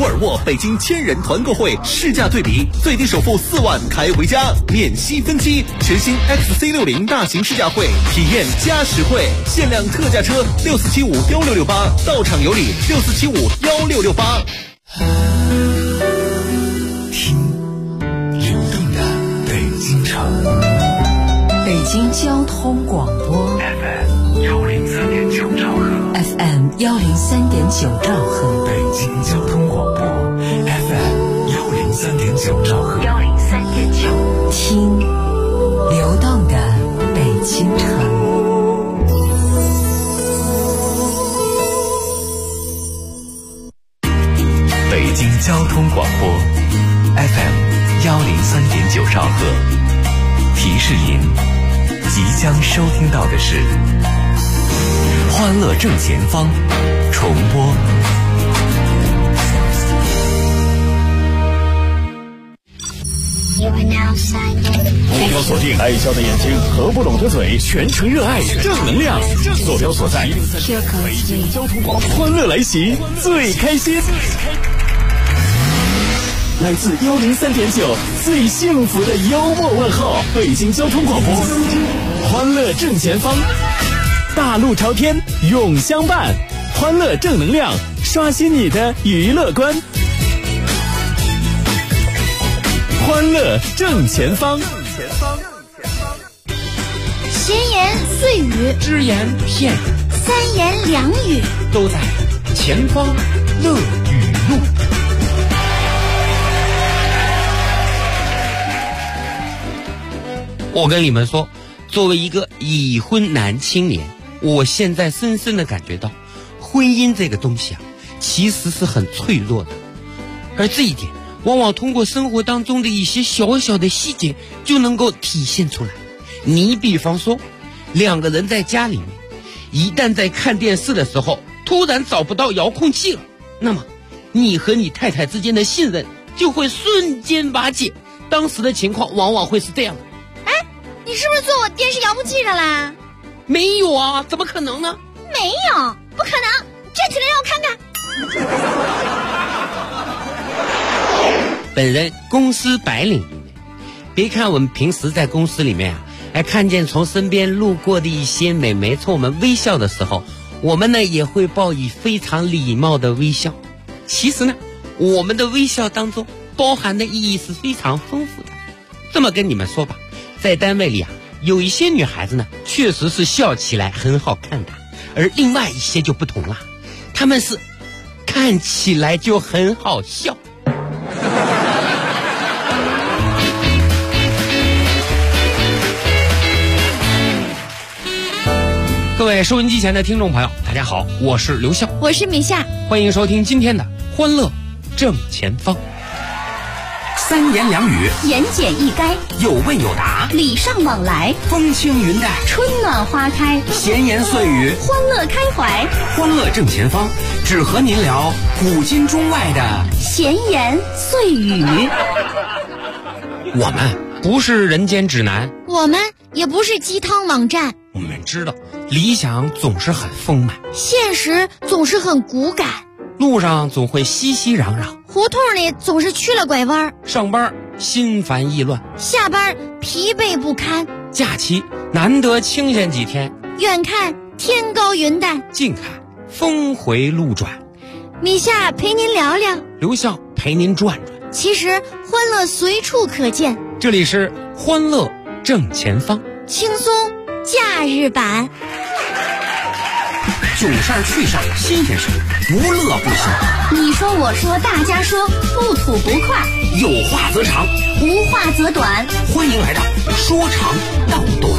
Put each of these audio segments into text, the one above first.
沃尔沃北京1000人团购会试驾对比，最低首付4万开回家，免息分期。全新 XC60 大型试驾会，体验加实惠，限量特价车64751668，到场有礼64751668。 听流动的北京城， 北京交通广播 FM103.9兆赫 ，FM103.9兆赫， 北京交通广播 FM103.9兆赫 ，103.9，听流动的北京城。 北京交通广播 FM103.9兆赫，提示您即将收听到的是欢乐正前方重播。 目标锁定，爱笑的眼睛和不拢的嘴，全程热爱正能量，坐标所在北京交通广播，欢乐来袭，最开心。来自103.9最幸福的幽默问候，北京交通广播，欢乐正前方，大路朝天永相伴，欢乐正能量，刷新你的娱乐观，欢乐正前方。 闲言碎语， 只言片语， 三言两语， 都在前方乐语录。我跟你们说，作为一个已婚男青年，我现在深深的感觉到，婚姻这个东西啊，其实是很脆弱的，而这一点往往通过生活当中的一些小小的细节就能够体现出来。你比方说，两个人在家里面，一旦在看电视的时候突然找不到遥控器了，那么你和你太太之间的信任就会瞬间瓦解。当时的情况往往会是这样的。 你是不是坐我电视遥控器上啦？ 没有啊，怎么可能呢？ 没有，不可能，站起来让我看看。 本人公司白领一枚，别看我们平时在公司里面啊，看见从身边路过的一些美眉冲我们微笑的时候，我们呢也会报以非常礼貌的微笑。其实呢，我们的微笑当中包含的意义是非常丰富的。这么跟你们说吧，在单位里啊，有一些女孩子呢，确实是笑起来很好看的，而另外一些就不同了，她们是看起来就很好笑。各位收音机前的听众朋友，大家好，我是刘笑， 我是米夏， 欢迎收听今天的欢乐正前方。 三言两语， 言简意赅， 有问有答， 礼尚往来， 风轻云淡， 春暖花开， 闲言碎语， 欢乐开怀， 欢乐正前方，只和您聊古今中外的闲言碎语。 我们不是人间指南， 我们也不是鸡汤网站， 我们知道理想总是很丰满， 现实总是很骨感， 路上总会熙熙攘攘， 胡同里总是曲了拐弯， 上班心烦意乱， 下班疲惫不堪， 假期难得清闲几天， 远看天高云淡， 近看峰回路转。 米夏陪您聊聊， 刘笑陪您转转， 其实欢乐随处可见。 这里是欢乐正前方， 轻松假日版。 囧事儿趣事儿新鲜事儿，无乐不行。 你说我说大家说，不吐不快， 有话则长， 无话则短。 欢迎来到说长道短。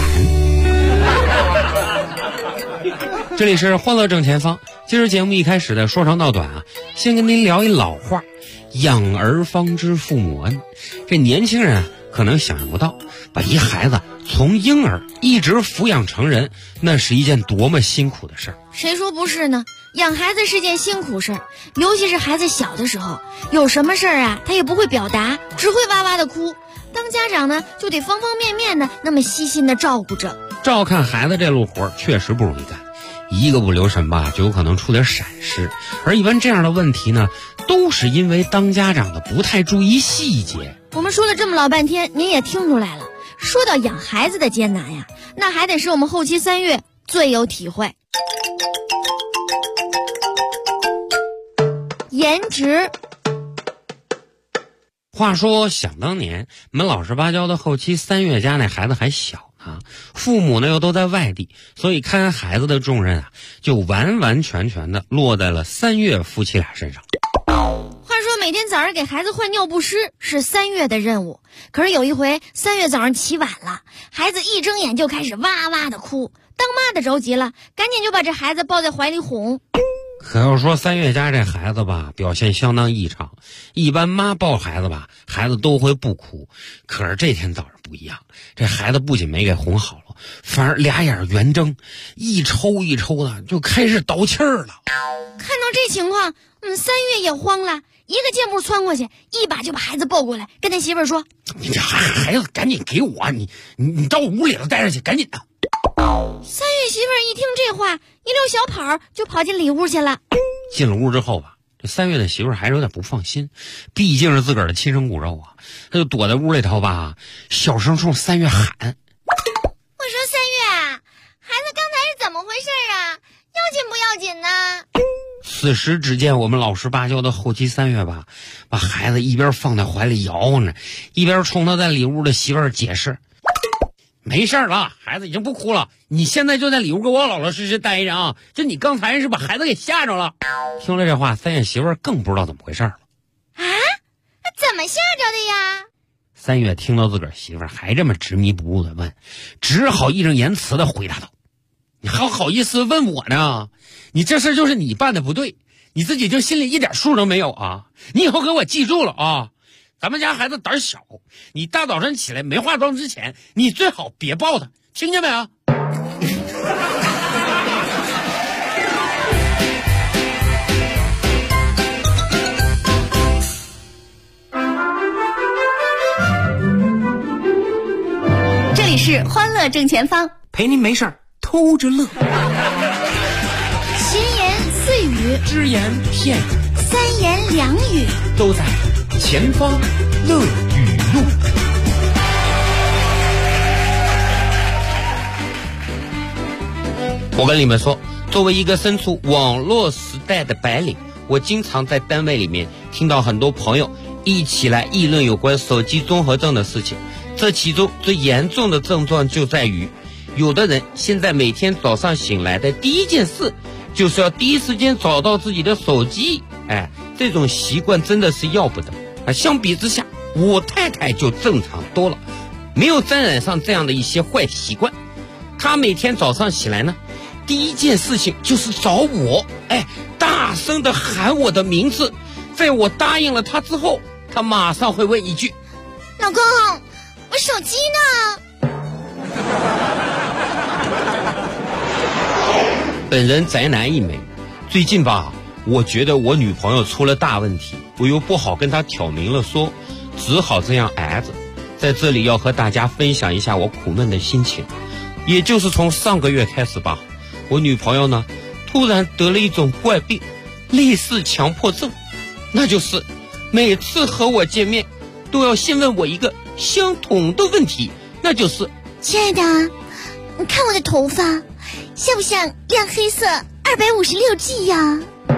这里是欢乐正前方。今儿节目一开始的说长道短啊，先跟您聊一老话，养儿方知父母恩。这年轻人啊，可能想象不到，把一孩子从婴儿一直抚养成人，那是一件多么辛苦的事儿。 谁说不是呢？养孩子是件辛苦事儿，尤其是孩子小的时候，有什么事儿啊，他也不会表达，只会哇哇的哭。当家长呢，就得方方面面的那么细心的照顾着。 照看孩子这路活确实不容易干， 一个不留神吧，就有可能出点闪失。而一般这样的问题呢，都是因为当家长的不太注意细节。 我们说了这么老半天，您也听出来了。说到养孩子的艰难呀，那还得是我们后期3月最有体会。颜值。 话说想当年，我们老实巴交的后期3月家那孩子还小呢，父母呢又都在外地，所以看孩子的重任啊，就完完全全的落在了3月夫妻俩身上。 话说每天早上给孩子换尿不湿是3月的任务，可是有一回3月早上起晚了，孩子一睁眼就开始哇哇的哭，当妈的着急了，赶紧就把这孩子抱在怀里哄。 可要说3月家这孩子吧，表现相当异常。一般妈抱孩子吧，孩子都会不哭，可是这天早上不一样，这孩子不仅没给哄好了，反而俩眼圆睁，一抽一抽的就开始倒气儿了。 看到这情况，3月也慌了，一个箭步窜过去，一把就把孩子抱过来，跟他媳妇儿说：“ 你这孩子赶紧给我，你到屋里头待着去，赶紧的。”3 月媳妇儿一听这话，一溜小跑就跑进里屋去了。 进了屋之后吧，这3月的媳妇儿还是有点不放心，毕竟是自个儿的亲生骨肉啊，他就躲在屋里头吧，小声冲3月喊：“ 我说3月啊，孩子刚才是怎么回事啊？要紧不要紧呢？” 此时只见我们老实巴交的后期3月吧，把孩子一边放在怀里摇晃着，一边冲他在里屋的媳妇儿解释：“没事了，孩子已经不哭了，你现在就在里屋给我老老实实待着啊！就你刚才是把孩子给吓着了。”听了这话，3月媳妇儿更不知道怎么回事了。 啊？怎么吓着的呀 ？3月听到自个儿媳妇儿还这么执迷不悟的问，只好义正言辞的回答道：“你还好意思问我呢？你这事就是你办的不对，你自己就心里一点数都没有啊！你以后给我记住了啊！咱们家孩子胆小，你大早上起来没化妆之前，你最好别抱他，听见没有？” 这里是欢乐正前方， 陪您没事儿偷着乐。 闲言碎语， 只言片语， 三言两语， 都在前方乐语录。 我跟你们说，作为一个身处网络时代的白领，我经常在单位里面听到很多朋友一起来议论有关手机综合症的事情。这其中最严重的症状就在于，有的人现在每天早上醒来的第一件事就是要第一时间找到自己的手机。这种习惯真的是要不得。相比之下，我太太就正常多了，没有沾染上这样的一些坏习惯。她每天早上起来呢，第一件事情就是找我，大声的喊我的名字。在我答应了她之后，她马上会问一句：“ 老公，我手机呢？” 本人宅男一枚，最近吧，我觉得我女朋友出了大问题，我又不好跟她挑明了说，只好这样挨着。在这里要和大家分享一下我苦闷的心情。也就是从上个月开始吧，我女朋友呢突然得了一种怪病，类似强迫症，那就是每次和我见面都要先问我一个相同的问题，那就是：“ 亲爱的，你看我的头发像不像亮黑色256G 呀？”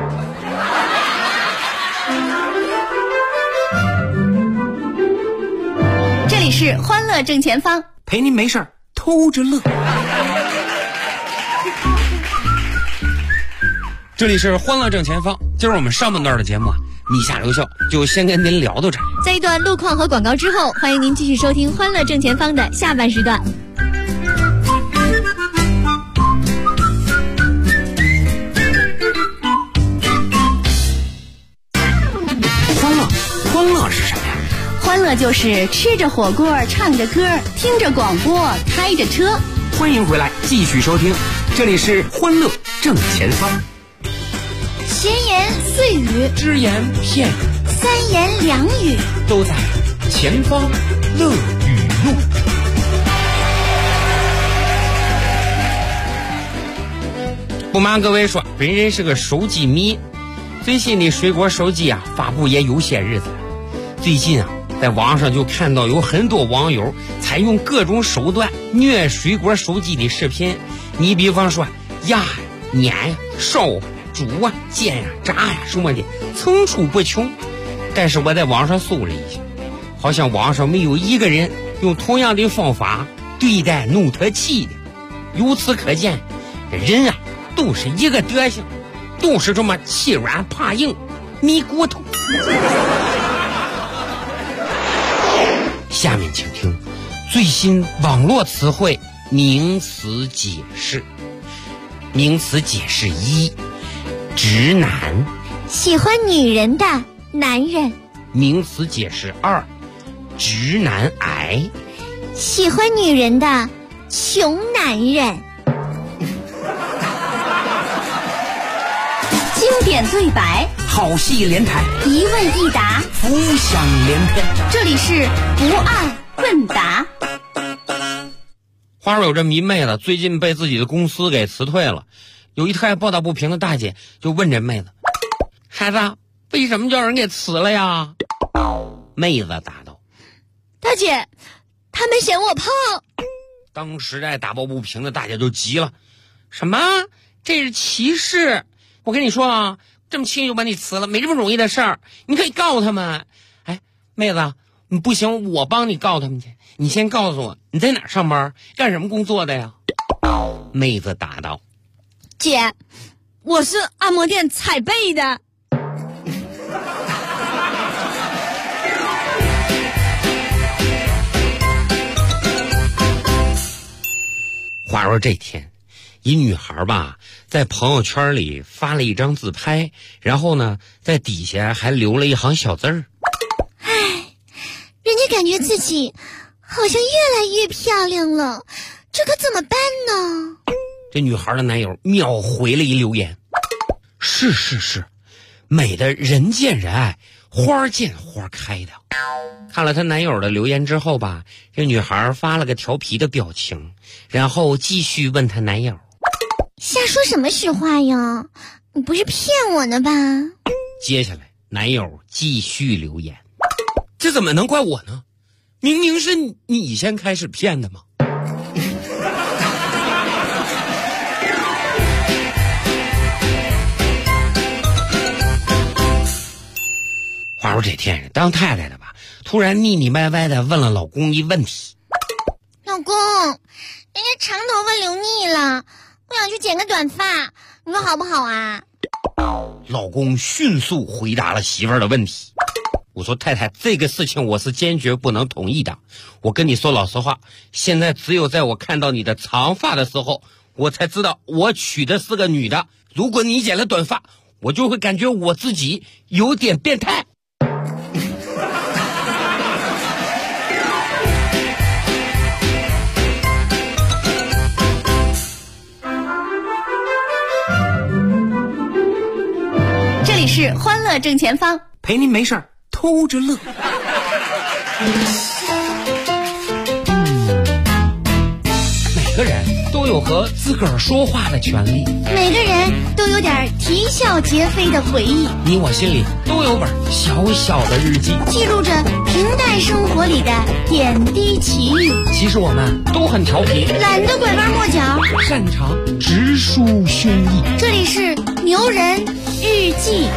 这里是欢乐正前方， 陪您没事儿偷着乐。 这里是欢乐正前方，今儿我们上半段的节目米下留校就先跟您聊到这儿。 在一段路况和广告之后，欢迎您继续收听欢乐正前方的下半时段。 欢乐是什么呀？ 欢乐就是吃着火锅，唱着歌，听着广播，开着车。 欢迎回来，继续收听，这里是欢乐正前方。 闲言碎语， 只言片语， 三言两语， 都在前方乐语录。 不瞒各位说，本人是个手机迷，最新的水果手机啊发布也有些日子了。最近啊，在网上就看到有很多网友采用各种手段虐水果手机的视频。你比方说压呀、碾呀、烧啊、煮啊、煎呀、炸呀什么的，层出不穷。但是我在网上搜了一下，好像网上没有一个人用同样的方法对待努特七的。由此可见，人啊都是一个德行，都是这么欺软怕硬、迷骨头。下面请听最新网络词汇名词解释。名词解释一：直男， 喜欢女人的男人。 名词解释二：直男癌， 喜欢女人的穷男人。 经典对白， 好戏连台， 一问一答， 浮想联翩。 这里是不二问答。 话说有这迷妹子最近被自己的公司给辞退了，有一特抱道不平的大姐就问这妹子：孩子，为什么叫人给辞了呀？妹子答道： 大姐，他们嫌我胖。 当时这打抱不平的大姐就急了：什么？这是歧视！我跟你说啊，这么轻易就把你辞了，没这么容易的事儿，你可以告他们。哎，妹子，你不行，我帮你告他们去。你先告诉我你在哪儿上班，干什么工作的呀？妹子答道： 姐，我是按摩店踩背的。 话说这天，一女孩吧在朋友圈里发了一张自拍，然后呢在底下还留了一行小字儿。 唉，人家感觉自己好像越来越漂亮了，这可怎么办呢？ 这女孩的男友秒回了一留言：是，美的人见人爱，花见花开的。看了她男友的留言之后吧，这女孩发了个调皮的表情，然后继续问她男友： 瞎说什么实话呀？你不是骗我呢吧？ 接下来男友继续留言：这怎么能怪我呢？明明是你先开始骗的嘛。话说这天当太太的吧，突然腻腻歪歪的问了老公一问题： 老公，人家长头发留腻了，我想去剪个短发，你说好不好啊？ 老公迅速回答了媳妇儿的问题。我说太太，这个事情我是坚决不能同意的。我跟你说老实话，现在只有在我看到你的长发的时候，我才知道我娶的是个女的。如果你剪了短发，我就会感觉我自己有点变态。 这里是欢乐正前方， 陪您没事儿偷着乐。 每个人都有和自个儿说话的权利， 每个人都有点啼笑皆非的回忆， 你我心里都有本小小的日记， 记录着平淡生活里的点滴奇遇。 其实我们都很调皮， 懒得拐弯抹角， 擅长直抒胸臆。 这里是牛人日记。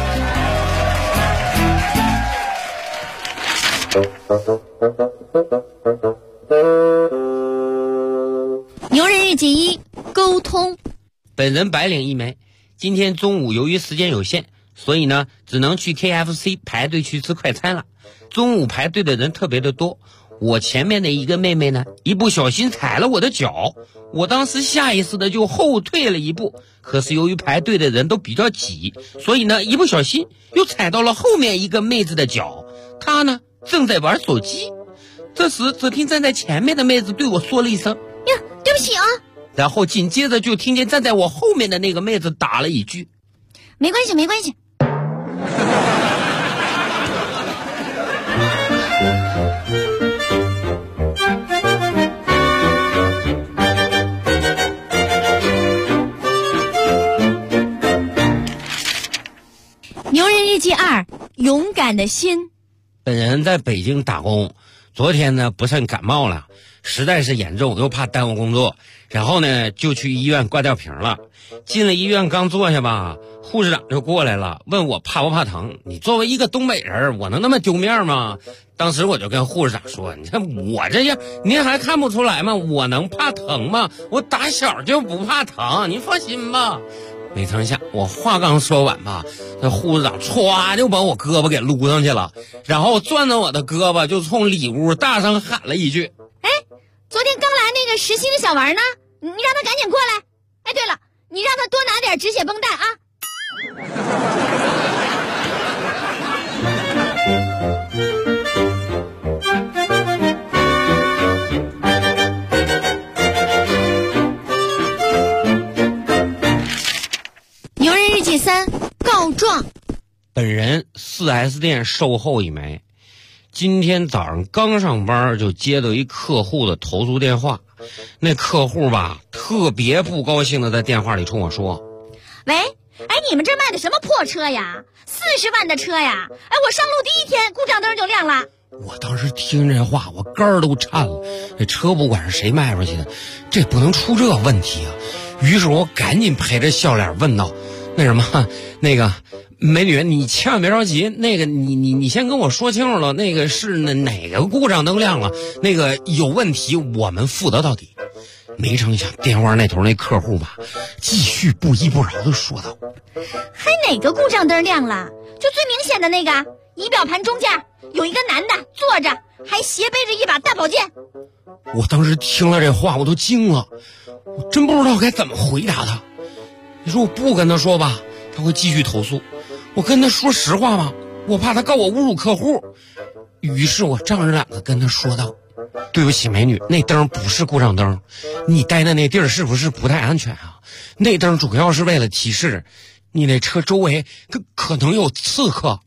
牛人日记一：沟通。 本人白领一枚，今天中午由于时间有限，所以呢只能去 KFC 排队去吃快餐了。中午排队的人特别的多，我前面的一个妹妹呢一不小心踩了我的脚，我当时下意识的就后退了一步，可是由于排队的人都比较挤，所以呢一不小心又踩到了后面一个妹子的脚，她呢正在玩手机。这时只听站在前面的妹子对我说了一声： 呀，对不起啊。 然后紧接着就听见站在我后面的那个妹子打了一句： 没关系没关系。 勇敢的心。 本人在北京打工，昨天呢不慎感冒了，实在是严重，又怕耽误工作，然后呢就去医院挂吊瓶了。进了医院刚坐下吧，护士长就过来了，问我怕不怕疼。你作为一个东北人，我能那么丢面吗？当时我就跟护士长说，你看我这样您还看不出来吗？我能怕疼吗？我打小就不怕疼，您放心吧。没成想我话刚说完吧，那护士长歘就把我胳膊给撸上去了，然后攥着我的胳膊就冲里屋大声喊了一句， 哎，昨天刚来那个实习的小王呢？你让他赶紧过来。哎，对了，你让他多拿点止血绷带啊。牛人日记3告状。 本人 4S 店售后一枚，今天早上刚上班就接到一客户的投诉电话。那客户吧特别不高兴的在电话里冲我说， 喂，哎，你们这卖的什么破车呀？40万的车呀！哎，我上路第1天故障灯就亮了。 我当时听这话我肝儿都颤了，这车不管是谁卖出去的，这不能出这问题啊。于是我赶紧陪着笑脸问道，那什么，那个美女，你千万别着急，那个你先跟我说清楚了，那个是哪个故障灯亮了，那个有问题我们负责到底。没成想电话那头那客户吧继续不依不饶的说道， 还哪个故障灯亮了？就最明显的那个，仪表盘中间有一个男的坐着，还斜背着一把大宝剑。 我当时听了这话我都惊了，我真不知道该怎么回答他。你说我不跟他说吧，他会继续投诉；我跟他说实话吧，我怕他告我侮辱客户。于是我仗着胆子跟他说道，对不起美女，那灯不是故障灯，你待的那地儿是不是不太安全啊？那灯主要是为了提示你那车周围可能有刺客。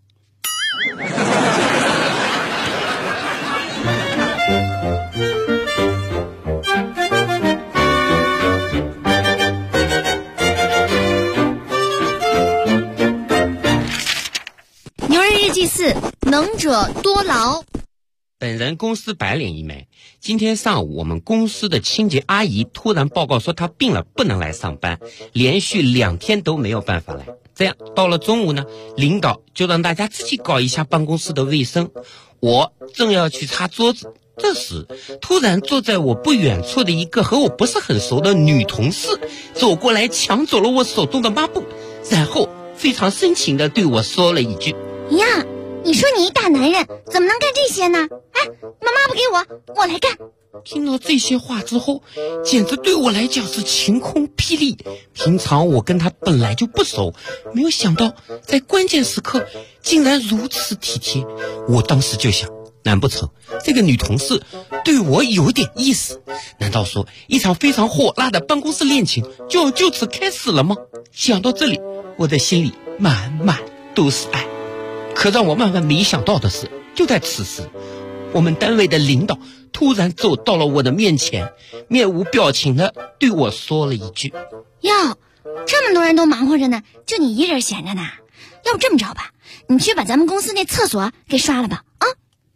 牛人日记4能者多劳。 本人公司白领一枚，今天上午我们公司的清洁阿姨突然报告说她病了，不能来上班，连续2天都没有办法来。这样到了中午呢，领导就让大家自己搞一下办公室的卫生。我正要去擦桌子，这时突然坐在我不远处的一个和我不是很熟的女同事走过来，抢走了我手中的抹布，然后非常深情地对我说了一句， 呀，你说你一大男人怎么能干这些呢？哎，把抹布给我来干。 听到这些话之后，简直对我来讲是晴空霹雳。平常我跟他本来就不熟，没有想到在关键时刻竟然如此体贴。我当时就想，难不成这个女同事对我有点意思？难道说一场非常火辣的办公室恋情就要就此开始了吗？想到这里，我的心里满满都是爱。可让我万万没想到的是，就在此时，我们单位的领导突然走到了我的面前，面无表情的对我说了一句， 哟，这么多人都忙活着呢，就你一人闲着呢。要不这么着吧，你去把咱们公司那厕所给刷了吧啊。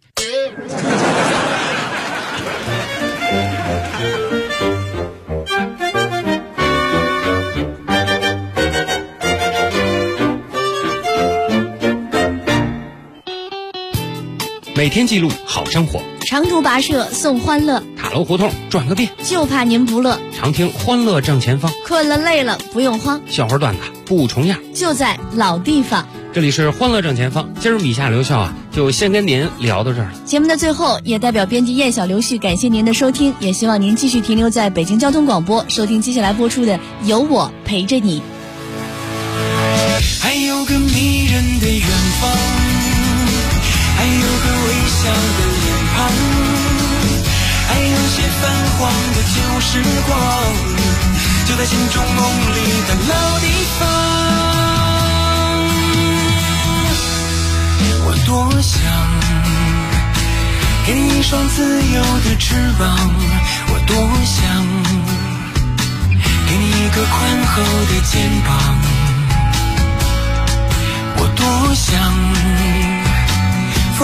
每天记录好生活， 长途跋涉送欢乐， 塔楼胡同转个遍， 就怕您不乐。 常听欢乐正前方， 困了累了不用慌， 笑话段子不重样， 就在老地方。 这里是欢乐正前方，今儿米夏刘笑啊，就先跟您聊到这儿了。 节目的最后，也代表编辑燕小刘旭感谢您的收听，也希望您继续停留在北京交通广播，收听接下来播出的《有我陪着你》。 还有个迷人的远方，还有个微笑的脸庞，还有些泛黄的旧时光，就在心中梦里的老地方。我多想给你一双自由的翅膀，我多想给你一个宽厚的肩膀，我多想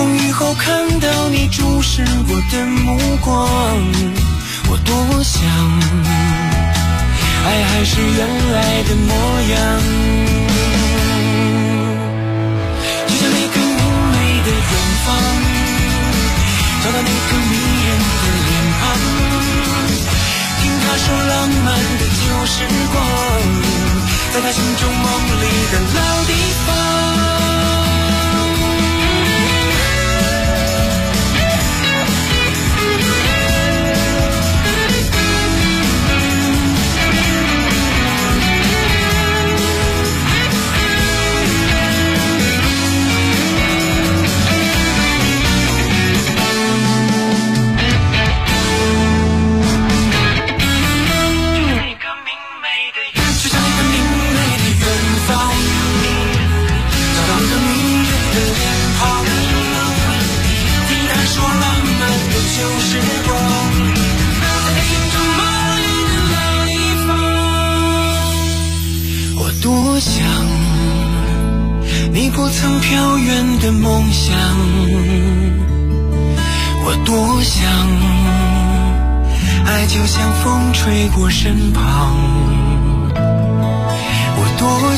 风雨后看到你注视我的目光，我多想爱还是原来的模样，就像那个明媚的远方，找到那个迷人的脸庞，听他说浪漫的旧时光，在他心中梦里的老地方。多想你不曾飘远的梦想，我多想爱就像风吹过身旁，我多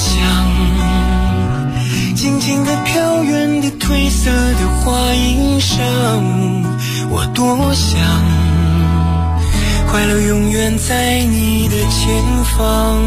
想静静地飘远的褪色的花衣裳，我多想快乐永远在你的前方。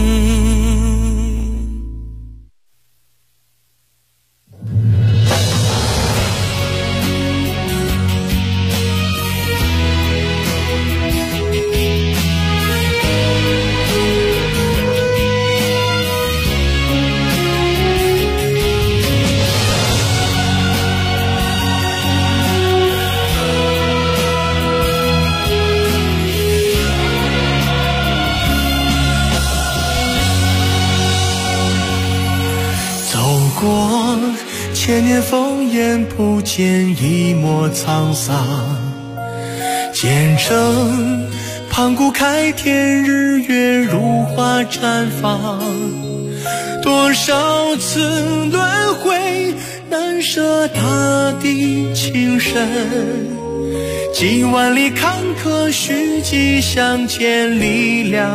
千年烽烟不见一抹沧桑，见证盘古开天，日月如花绽放，多少次轮回难舍大地情深，几万里坎坷虚迹相见力量。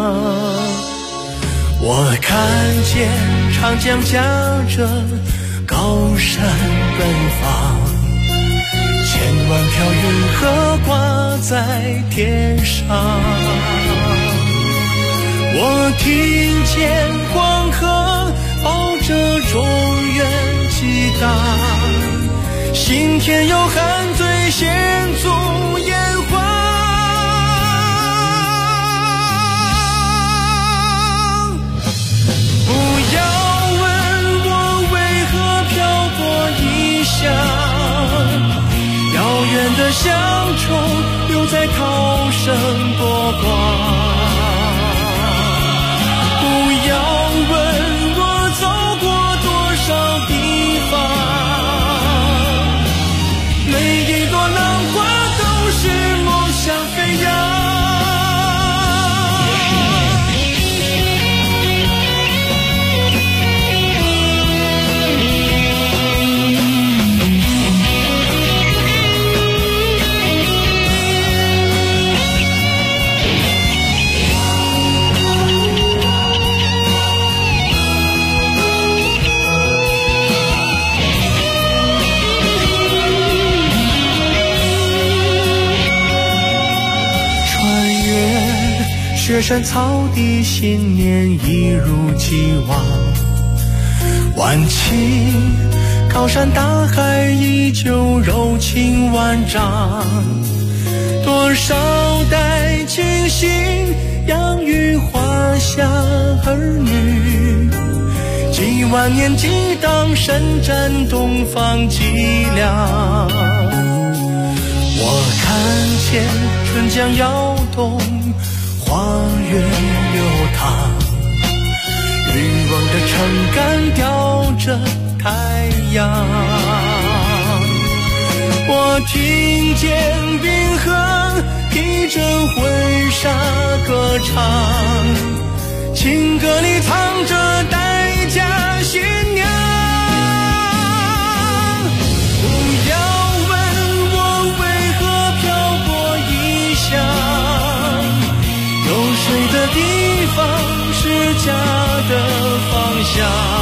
我看见长江夹着高山奔放，千万条云河挂在天上，我听见黄河抱着中原激荡，心田有汉醉献足炎黄。不要问我为何漂泊异乡，遥远的乡愁留在涛声波光。不要问我走过多少地方，每一朵浪花都是梦想飞扬。雪山草地，新年一如既往，万顷高山大海依旧柔情万丈，多少代亲信养育华夏儿女，几万年激荡，伸展东方脊梁。我看见春江摇动，花园流淌，欲望的撑杆吊着太阳。我听见冰河披着婚纱歌唱，情歌里藏着待嫁新娘。不家。